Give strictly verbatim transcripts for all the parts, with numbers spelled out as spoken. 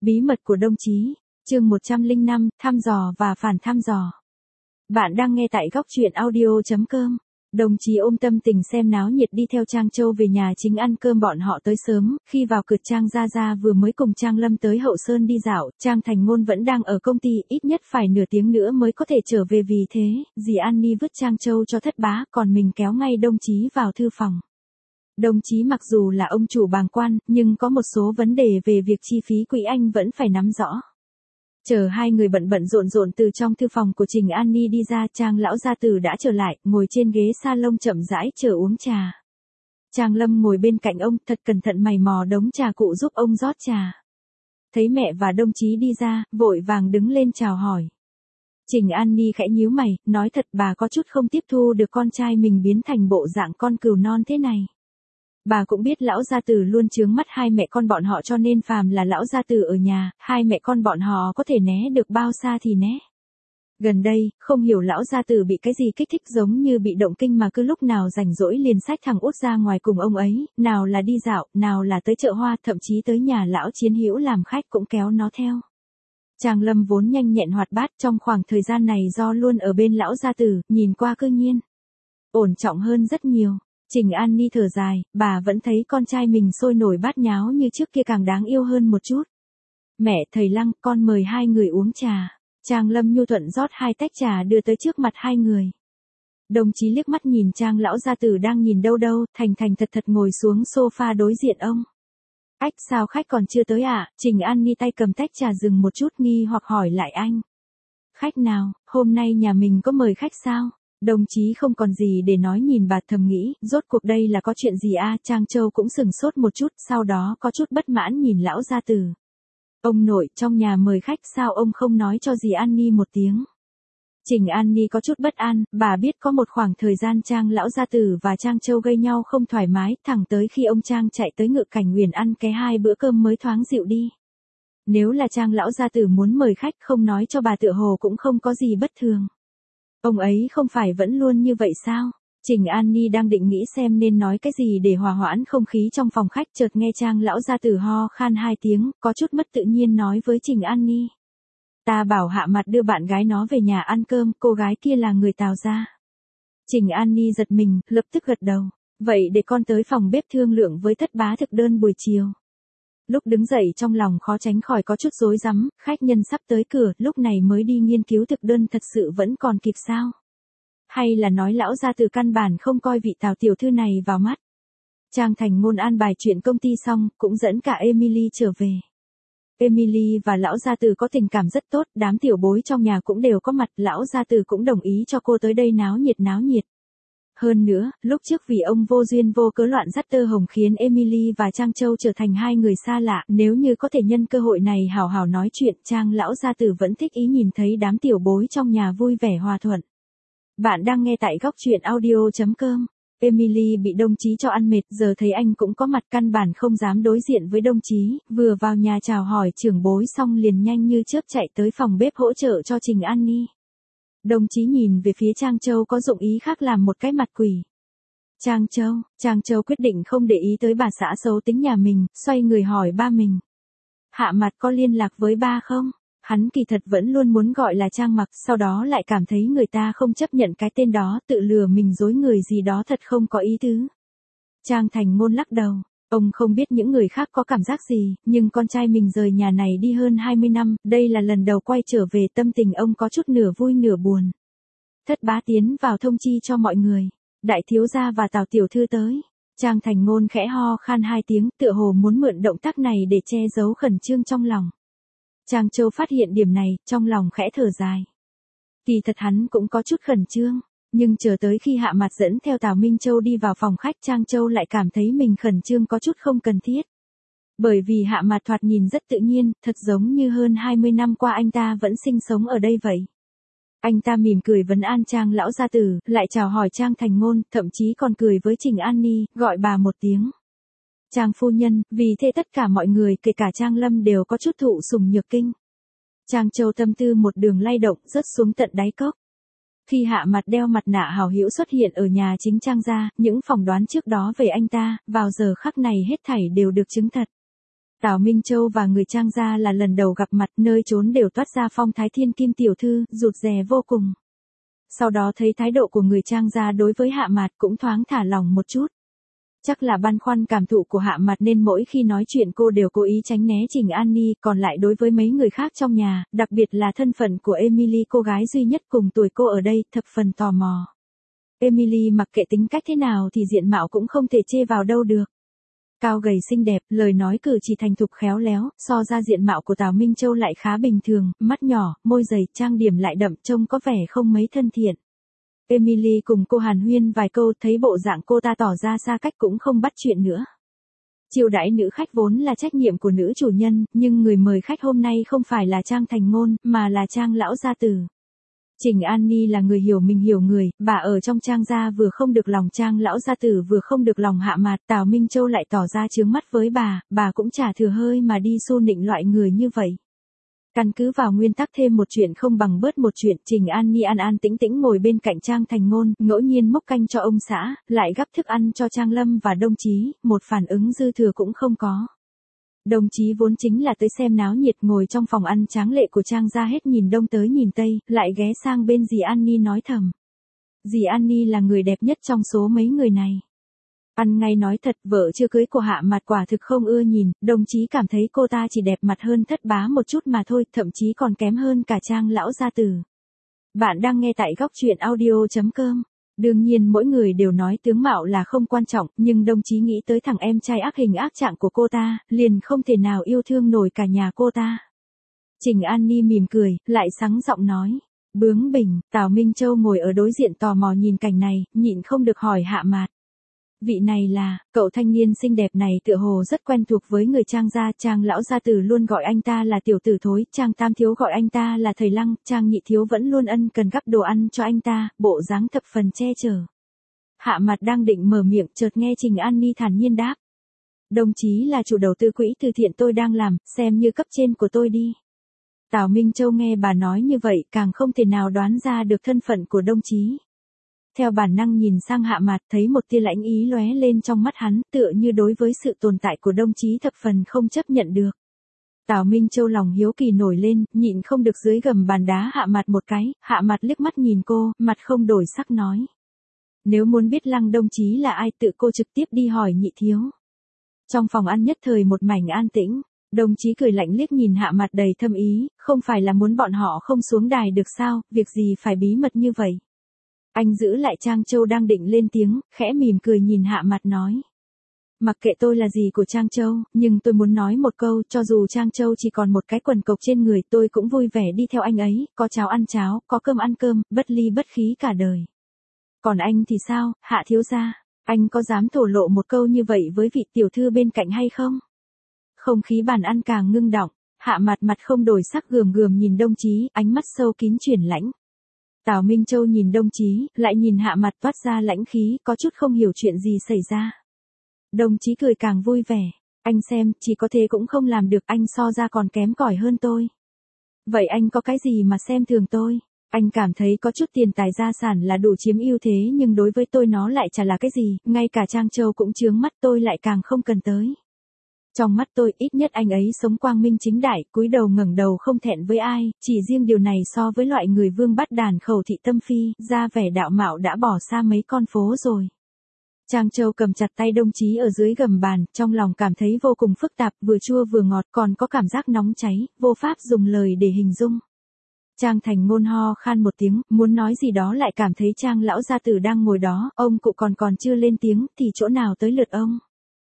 Bí mật của đồng chí, chương một trăm lẻ năm, thăm dò và phản thăm dò. Bạn đang nghe tại góc truyện audio chấm com. Đồng chí ôm tâm tình xem náo nhiệt đi theo Trang Châu về nhà chính ăn cơm. Bọn họ tới sớm, khi vào cửa Trang Gia Gia vừa mới cùng Trang Lâm tới Hậu Sơn đi dạo, Trang Thành Ngôn vẫn đang ở công ty, ít nhất phải nửa tiếng nữa mới có thể trở về. Vì thế, dì An Ni vứt Trang Châu cho Thất Bá, còn mình kéo ngay đồng chí vào thư phòng. Đồng chí mặc dù là ông chủ bàng quan, nhưng có một số vấn đề về việc chi phí quỹ anh vẫn phải nắm rõ. Chờ hai người bận bận rộn rộn từ trong thư phòng của Trình An Ni đi ra, Trang lão gia tử đã trở lại, ngồi trên ghế salon chậm rãi chờ uống trà. Trang Lâm ngồi bên cạnh ông, thật cẩn thận mày mò đống trà cụ giúp ông rót trà. Thấy mẹ và đồng chí đi ra, vội vàng đứng lên chào hỏi. Trình An Ni khẽ nhíu mày, nói thật bà có chút không tiếp thu được con trai mình biến thành bộ dạng con cừu non thế này. Bà cũng biết lão gia tử luôn chướng mắt hai mẹ con bọn họ, cho nên phàm là lão gia tử ở nhà, hai mẹ con bọn họ có thể né được bao xa thì né. Gần đây, không hiểu lão gia tử bị cái gì kích thích, giống như bị động kinh mà cứ lúc nào rảnh rỗi liền xách thằng út ra ngoài cùng ông ấy, nào là đi dạo, nào là tới chợ hoa, thậm chí tới nhà lão Chiến Hữu làm khách cũng kéo nó theo. Trang Lâm vốn nhanh nhẹn hoạt bát, trong khoảng thời gian này do luôn ở bên lão gia tử, nhìn qua cư nhiên ổn trọng hơn rất nhiều. Trình An Ni thở dài, bà vẫn thấy con trai mình sôi nổi bát nháo như trước kia càng đáng yêu hơn một chút. Mẹ, thầy Lăng, con mời hai người uống trà. Trang Lâm nhu thuận rót hai tách trà đưa tới trước mặt hai người. Đồng chí liếc mắt nhìn Trang lão gia tử đang nhìn đâu đâu, thành thành thật thật ngồi xuống sofa đối diện ông. Ách, sao khách còn chưa tới ạ? À? Trình An Ni tay cầm tách trà dừng một chút nghi hoặc hỏi lại anh. Khách nào, hôm nay nhà mình có mời khách sao? Đồng chí không còn gì để nói, nhìn bà thầm nghĩ, rốt cuộc đây là có chuyện gì a? À? Trang Châu cũng sừng sốt một chút, sau đó có chút bất mãn nhìn lão gia tử. Ông nội, trong nhà mời khách sao ông không nói cho dì An Ni một tiếng? Trình An Ni có chút bất an, bà biết có một khoảng thời gian Trang lão gia tử và Trang Châu gây nhau không thoải mái, thẳng tới khi ông Trang chạy tới Ngự Cảnh Huyền ăn ké hai bữa cơm mới thoáng dịu đi. Nếu là Trang lão gia tử muốn mời khách không nói cho bà tựa hồ cũng không có gì bất thường. Ông ấy không phải vẫn luôn như vậy sao? Trình An Ni đang định nghĩ xem nên nói cái gì để hòa hoãn không khí trong phòng khách, chợt nghe Trang lão gia tử ho khan hai tiếng, có chút mất tự nhiên nói với Trình An Ni. Ta bảo Hạ Mặt đưa bạn gái nó về nhà ăn cơm, cô gái kia là người Tào gia. Trình An Ni giật mình, lập tức gật đầu. Vậy để con tới phòng bếp thương lượng với Thất Bá thực đơn buổi chiều. Lúc đứng dậy trong lòng khó tránh khỏi có chút rối rắm, khách nhân sắp tới cửa, lúc này mới đi nghiên cứu thực đơn thật sự vẫn còn kịp sao? Hay là nói lão gia tử căn bản không coi vị Tào tiểu thư này vào mắt? Trang Thành Ngôn an bài chuyện công ty xong, cũng dẫn cả Emily trở về. Emily và lão gia tử có tình cảm rất tốt, đám tiểu bối trong nhà cũng đều có mặt, lão gia tử cũng đồng ý cho cô tới đây náo nhiệt náo nhiệt. Hơn nữa, lúc trước vì ông vô duyên vô cớ loạn dắt tơ hồng khiến Emily và Trang Châu trở thành hai người xa lạ, nếu như có thể nhân cơ hội này hào hào nói chuyện, Trang lão gia tử vẫn thích ý nhìn thấy đám tiểu bối trong nhà vui vẻ hòa thuận. Bạn đang nghe tại góc truyện audio chấm com. Emily bị đồng chí cho ăn mệt, giờ thấy anh cũng có mặt căn bản không dám đối diện với đồng chí, vừa vào nhà chào hỏi trưởng bối xong liền nhanh như chớp chạy tới phòng bếp hỗ trợ cho Trình An Ni. Đồng chí nhìn về phía Trang Châu có dụng ý khác, làm một cái mặt quỷ. Trang Châu, Trang Châu quyết định không để ý tới bà xã xấu tính nhà mình, xoay người hỏi ba mình. Hạ Mặt có liên lạc với ba không? Hắn kỳ thật vẫn luôn muốn gọi là Trang Mặc, sau đó lại cảm thấy người ta không chấp nhận cái tên đó, tự lừa mình dối người gì đó thật không có ý tứ. Trang Thành Ngôn lắc đầu. Ông không biết những người khác có cảm giác gì, nhưng con trai mình rời nhà này đi hơn hai mươi năm, đây là lần đầu quay trở về, tâm tình ông có chút nửa vui nửa buồn. Thất Bá tiến vào thông chi cho mọi người. Đại thiếu gia và Tào tiểu thư tới. Trang Thành Ngôn khẽ ho khan hai tiếng, tựa hồ muốn mượn động tác này để che giấu khẩn trương trong lòng. Trang Châu phát hiện điểm này, trong lòng khẽ thở dài. Kỳ thật hắn cũng có chút khẩn trương. Nhưng chờ tới khi Hạ Mặt dẫn theo Tào Minh Châu đi vào phòng khách, Trang Châu lại cảm thấy mình khẩn trương có chút không cần thiết. Bởi vì Hạ Mặt thoạt nhìn rất tự nhiên, thật giống như hơn hai mươi năm qua anh ta vẫn sinh sống ở đây vậy. Anh ta mỉm cười vấn an Trang lão gia tử, lại chào hỏi Trang Thành Ngôn, thậm chí còn cười với Trình An Ni, gọi bà một tiếng. Trang phu nhân, vì thế tất cả mọi người kể cả Trang Lâm đều có chút thụ sủng nhược kinh. Trang Châu tâm tư một đường lay động, rớt xuống tận đáy cốc. Khi Hạ Mặt đeo mặt nạ hảo hữu xuất hiện ở nhà chính Trang gia, những phỏng đoán trước đó về anh ta, vào giờ khắc này hết thảy đều được chứng thật. Tào Minh Châu và người Trang gia là lần đầu gặp mặt, nơi trốn đều toát ra phong thái thiên kim tiểu thư, rụt rè vô cùng. Sau đó thấy thái độ của người Trang gia đối với Hạ Mạt cũng thoáng thả lòng một chút. Chắc là băn khoăn cảm thụ của Hạ Mạt nên mỗi khi nói chuyện cô đều cố ý tránh né Trình An Ni, còn lại đối với mấy người khác trong nhà, đặc biệt là thân phận của Emily cô gái duy nhất cùng tuổi cô ở đây, thập phần tò mò. Emily mặc kệ tính cách thế nào thì diện mạo cũng không thể chê vào đâu được. Cao gầy xinh đẹp, lời nói cử chỉ thành thục khéo léo, so ra diện mạo của Tào Minh Châu lại khá bình thường, mắt nhỏ, môi dày, trang điểm lại đậm, trông có vẻ không mấy thân thiện. Emily cùng cô hàn huyên vài câu, thấy bộ dạng cô ta tỏ ra xa cách cũng không bắt chuyện nữa. Chiêu đãi nữ khách vốn là trách nhiệm của nữ chủ nhân, nhưng người mời khách hôm nay không phải là Trang Thành Ngôn, mà là Trang lão gia tử. Trình An Ni là người hiểu mình hiểu người, bà ở trong Trang gia vừa không được lòng Trang lão gia tử vừa không được lòng Hạ Mạt, Tào Minh Châu lại tỏ ra chướng mắt với bà, bà cũng chả thừa hơi mà đi xu nịnh loại người như vậy. Căn cứ vào nguyên tắc thêm một chuyện không bằng bớt một chuyện, Trình An Ni an an tĩnh tĩnh ngồi bên cạnh Trang Thành Ngôn, ngẫu nhiên múc canh cho ông xã, lại gắp thức ăn cho Trang Lâm và Đông Chí, một phản ứng dư thừa cũng không có. Đồng chí vốn chính là tới xem náo nhiệt, ngồi trong phòng ăn tráng lệ của Trang gia hết nhìn đông tới nhìn tây, lại ghé sang bên dì An Ni nói thầm. Dì An Ni là người đẹp nhất trong số mấy người này. Ăn ngay nói thật, vợ chưa cưới của Hạ Mạt quả thực không ưa nhìn, đồng chí cảm thấy cô ta chỉ đẹp mặt hơn Thất Bá một chút mà thôi, thậm chí còn kém hơn cả Trang lão gia tử. Bạn đang nghe tại góc truyện audio chấm com. Đương nhiên mỗi người đều nói tướng mạo là không quan trọng, nhưng đồng chí nghĩ tới thằng em trai ác hình ác trạng của cô ta, liền không thể nào yêu thương nổi cả nhà cô ta. Trình An Ni mỉm cười, lại sắng giọng nói. Bướng bỉnh. Tào Minh Châu ngồi ở đối diện tò mò nhìn cảnh này, nhịn không được hỏi Hạ Mạt. Vị này là, cậu thanh niên xinh đẹp này tựa hồ rất quen thuộc với người Trang gia, Trang lão gia tử luôn gọi anh ta là tiểu tử thối, Trang tam thiếu gọi anh ta là thầy Lăng, Trang nhị thiếu vẫn luôn ân cần gắp đồ ăn cho anh ta, bộ dáng thập phần che chở. Hạ Mạt đang định mở miệng, chợt nghe Trình An Ni thản nhiên đáp. Đồng chí là chủ đầu tư quỹ từ thiện tôi đang làm, xem như cấp trên của tôi đi. Tào Minh Châu nghe bà nói như vậy, càng không thể nào đoán ra được thân phận của đồng chí. Theo bản năng nhìn sang Hạ Mạt, thấy một tia lãnh ý lóe lên trong mắt hắn, tựa như đối với sự tồn tại của đồng chí thập phần không chấp nhận được. Tào Minh Châu lòng hiếu kỳ nổi lên, nhịn không được dưới gầm bàn đá Hạ Mạt một cái, Hạ Mạt liếc mắt nhìn cô, mặt không đổi sắc nói. Nếu muốn biết Lăng đồng chí là ai tự cô trực tiếp đi hỏi nhị thiếu. Trong phòng ăn nhất thời một mảnh an tĩnh, đồng chí cười lạnh liếc nhìn Hạ Mạt đầy thâm ý, không phải là muốn bọn họ không xuống đài được sao, việc gì phải bí mật như vậy. Anh giữ lại Trang Châu đang định lên tiếng, khẽ mỉm cười nhìn Hạ Mạt nói. Mặc kệ tôi là gì của Trang Châu, nhưng tôi muốn nói một câu, cho dù Trang Châu chỉ còn một cái quần cộc trên người, tôi cũng vui vẻ đi theo anh ấy, có cháo ăn cháo, có cơm ăn cơm, bất ly bất khí cả đời. Còn anh thì sao, Hạ thiếu gia, anh có dám thổ lộ một câu như vậy với vị tiểu thư bên cạnh hay không? Không khí bàn ăn càng ngưng đọng, Hạ Mạt mặt không đổi sắc gườm gườm nhìn đồng chí, ánh mắt sâu kín chuyển lãnh. Tào Minh Châu nhìn đồng chí, lại nhìn Hạ Mạt toát ra lãnh khí, có chút không hiểu chuyện gì xảy ra. Đồng chí cười càng vui vẻ. Anh xem, chỉ có thế cũng không làm được, anh so ra còn kém cỏi hơn tôi. Vậy anh có cái gì mà xem thường tôi? Anh cảm thấy có chút tiền tài gia sản là đủ chiếm ưu thế, nhưng đối với tôi nó lại chả là cái gì, ngay cả Trang Châu cũng chướng mắt, tôi lại càng không cần tới. Trong mắt tôi, ít nhất anh ấy sống quang minh chính đại, cúi đầu ngẩng đầu không thẹn với ai, chỉ riêng điều này so với loại người vương bắt đàn khẩu thị tâm phi, ra vẻ đạo mạo đã bỏ xa mấy con phố rồi. Trang Châu cầm chặt tay đồng chí ở dưới gầm bàn, trong lòng cảm thấy vô cùng phức tạp, vừa chua vừa ngọt, còn có cảm giác nóng cháy, vô pháp dùng lời để hình dung. Trang Thành Ngôn ho khan một tiếng, muốn nói gì đó lại cảm thấy Trang lão gia tử đang ngồi đó, ông cụ còn còn chưa lên tiếng, thì chỗ nào tới lượt ông.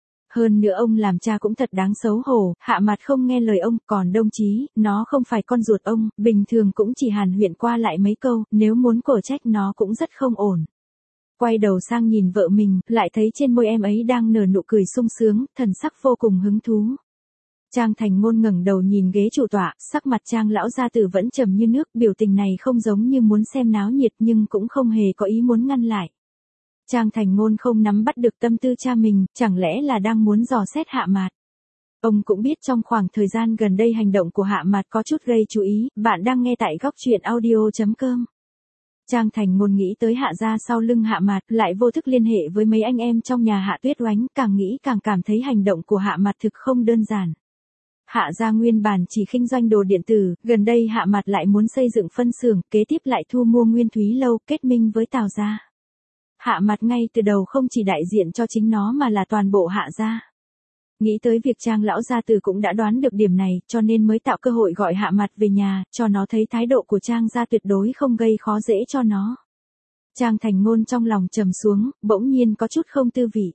Hơn nữa ông làm cha cũng thật đáng xấu hổ, Hạ Mạt không nghe lời ông, còn đồng chí, nó không phải con ruột ông, bình thường cũng chỉ hàn huyên qua lại mấy câu, nếu muốn cổ trách nó cũng rất không ổn. Quay đầu sang nhìn vợ mình, lại thấy trên môi em ấy đang nở nụ cười sung sướng, thần sắc vô cùng hứng thú. Trang Thành Ngôn ngẩng đầu nhìn ghế chủ tọa, sắc mặt Trang lão gia tử vẫn trầm như nước, biểu tình này không giống như muốn xem náo nhiệt nhưng cũng không hề có ý muốn ngăn lại. Trang Thành Ngôn không nắm bắt được tâm tư cha mình, chẳng lẽ là đang muốn dò xét Hạ Mạt. Ông cũng biết trong khoảng thời gian gần đây hành động của Hạ Mạt có chút gây chú ý, bạn đang nghe tại góc truyện audio chấm com. Trang Thành Ngôn nghĩ tới Hạ gia sau lưng Hạ Mạt, lại vô thức liên hệ với mấy anh em trong nhà Hạ Tuyết Oánh, càng nghĩ càng cảm thấy hành động của Hạ Mạt thực không đơn giản. Hạ gia nguyên bản chỉ kinh doanh đồ điện tử, gần đây Hạ Mạt lại muốn xây dựng phân xưởng, kế tiếp lại thu mua Nguyên Thúy Lâu, kết minh với Tào gia. Hạ Mạt ngay từ đầu không chỉ đại diện cho chính nó mà là toàn bộ Hạ gia. Nghĩ tới việc Trang lão gia tử cũng đã đoán được điểm này, cho nên mới tạo cơ hội gọi Hạ Mạt về nhà, cho nó thấy thái độ của Trang gia tuyệt đối không gây khó dễ cho nó. Trang Thành Ngôn trong lòng trầm xuống, bỗng nhiên có chút không tư vị.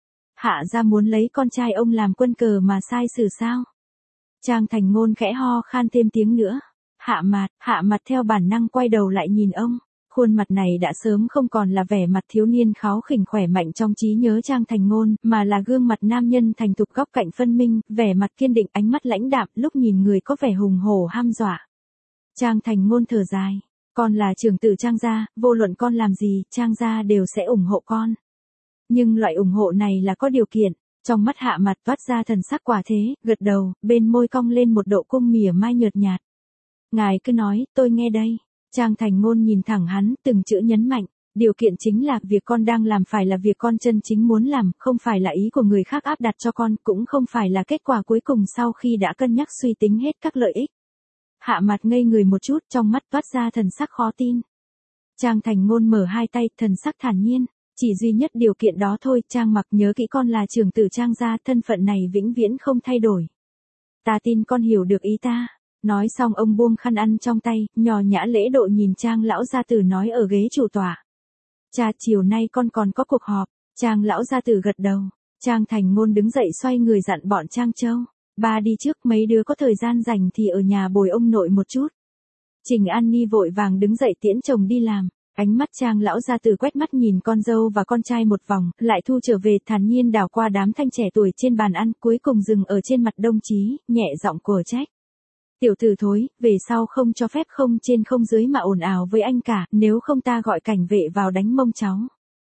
Hạ gia muốn lấy con trai ông làm quân cờ mà sai xử sao? Trang Thành Ngôn khẽ ho khan thêm tiếng nữa. Hạ Mạt, Hạ Mạt theo bản năng quay đầu lại nhìn ông. Khuôn mặt này đã sớm không còn là vẻ mặt thiếu niên kháu khỉnh khỏe mạnh trong trí nhớ Trang Thành Ngôn, mà là gương mặt nam nhân thành thục góc cạnh phân minh, vẻ mặt kiên định, ánh mắt lãnh đạm, lúc nhìn người có vẻ hùng hổ ham dọa. Trang Thành Ngôn thở dài, con là trưởng tử Trang gia, vô luận con làm gì, Trang gia đều sẽ ủng hộ con. Nhưng loại ủng hộ này là có điều kiện. Trong mắt Hạ Mạt toát ra thần sắc quả thế, gật đầu, bên môi cong lên một độ cung mỉa mai nhợt nhạt. Ngài cứ nói, tôi nghe đây. Trang Thành Ngôn nhìn thẳng hắn, từng chữ nhấn mạnh, điều kiện chính là việc con đang làm phải là việc con chân chính muốn làm, không phải là ý của người khác áp đặt cho con, cũng không phải là kết quả cuối cùng sau khi đã cân nhắc suy tính hết các lợi ích. Hạ Mạt ngây người một chút, trong mắt toát ra thần sắc khó tin. Trang Thành Ngôn mở hai tay, thần sắc thản nhiên. Chỉ duy nhất điều kiện đó thôi, Trang Mặc nhớ kỹ con là trưởng tử Trang gia, thân phận này vĩnh viễn không thay đổi. Ta tin con hiểu được ý ta. Nói xong ông buông khăn ăn trong tay, nhò nhã lễ độ nhìn Trang lão gia tử nói ở ghế chủ tọa. Cha, chiều nay con còn có cuộc họp. Trang lão gia tử gật đầu. Trang Thành Ngôn đứng dậy xoay người dặn bọn Trang Châu. Ba đi trước, mấy đứa có thời gian rảnh thì ở nhà bồi ông nội một chút. Trình An Ni vội vàng đứng dậy tiễn chồng đi làm. Ánh mắt Trang lão gia tử quét mắt nhìn con dâu và con trai một vòng, lại thu trở về, thản nhiên đảo qua đám thanh trẻ tuổi trên bàn ăn, cuối cùng dừng ở trên mặt Đồng Chí, nhẹ giọng của trách. Tiểu tử thối, về sau không cho phép không trên không dưới mà ồn ào với anh cả, nếu không ta gọi cảnh vệ vào đánh mông cháu.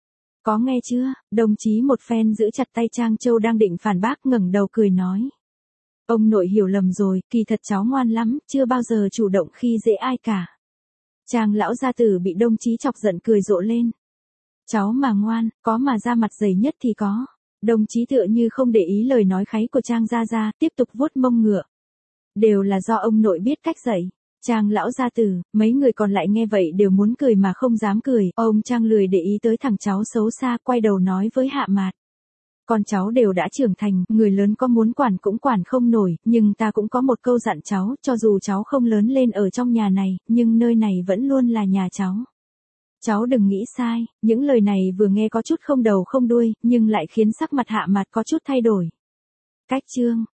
Có nghe chưa? Đồng Chí một phen giữ chặt tay Trang Châu đang định phản bác, ngẩng đầu cười nói. Ông nội hiểu lầm rồi, kỳ thật cháu ngoan lắm, chưa bao giờ chủ động khi dễ ai cả. Trang lão gia tử bị Đồng Chí chọc giận cười rộ lên. Cháu mà ngoan, có mà da mặt dày nhất thì có. Đồng Chí tựa như không để ý lời nói kháy của Trang gia gia, tiếp tục vuốt mông ngựa. Đều là do ông nội biết cách dạy. Trang lão gia tử, mấy người còn lại nghe vậy đều muốn cười mà không dám cười. Ông Trang lười để ý tới thằng cháu xấu xa, quay đầu nói với Hạ Mạt. Con cháu đều đã trưởng thành, người lớn có muốn quản cũng quản không nổi, nhưng ta cũng có một câu dặn cháu, cho dù cháu không lớn lên ở trong nhà này, nhưng nơi này vẫn luôn là nhà cháu. Cháu đừng nghĩ sai, những lời này vừa nghe có chút không đầu không đuôi, nhưng lại khiến sắc mặt Hạ Mạt có chút thay đổi. Cách chương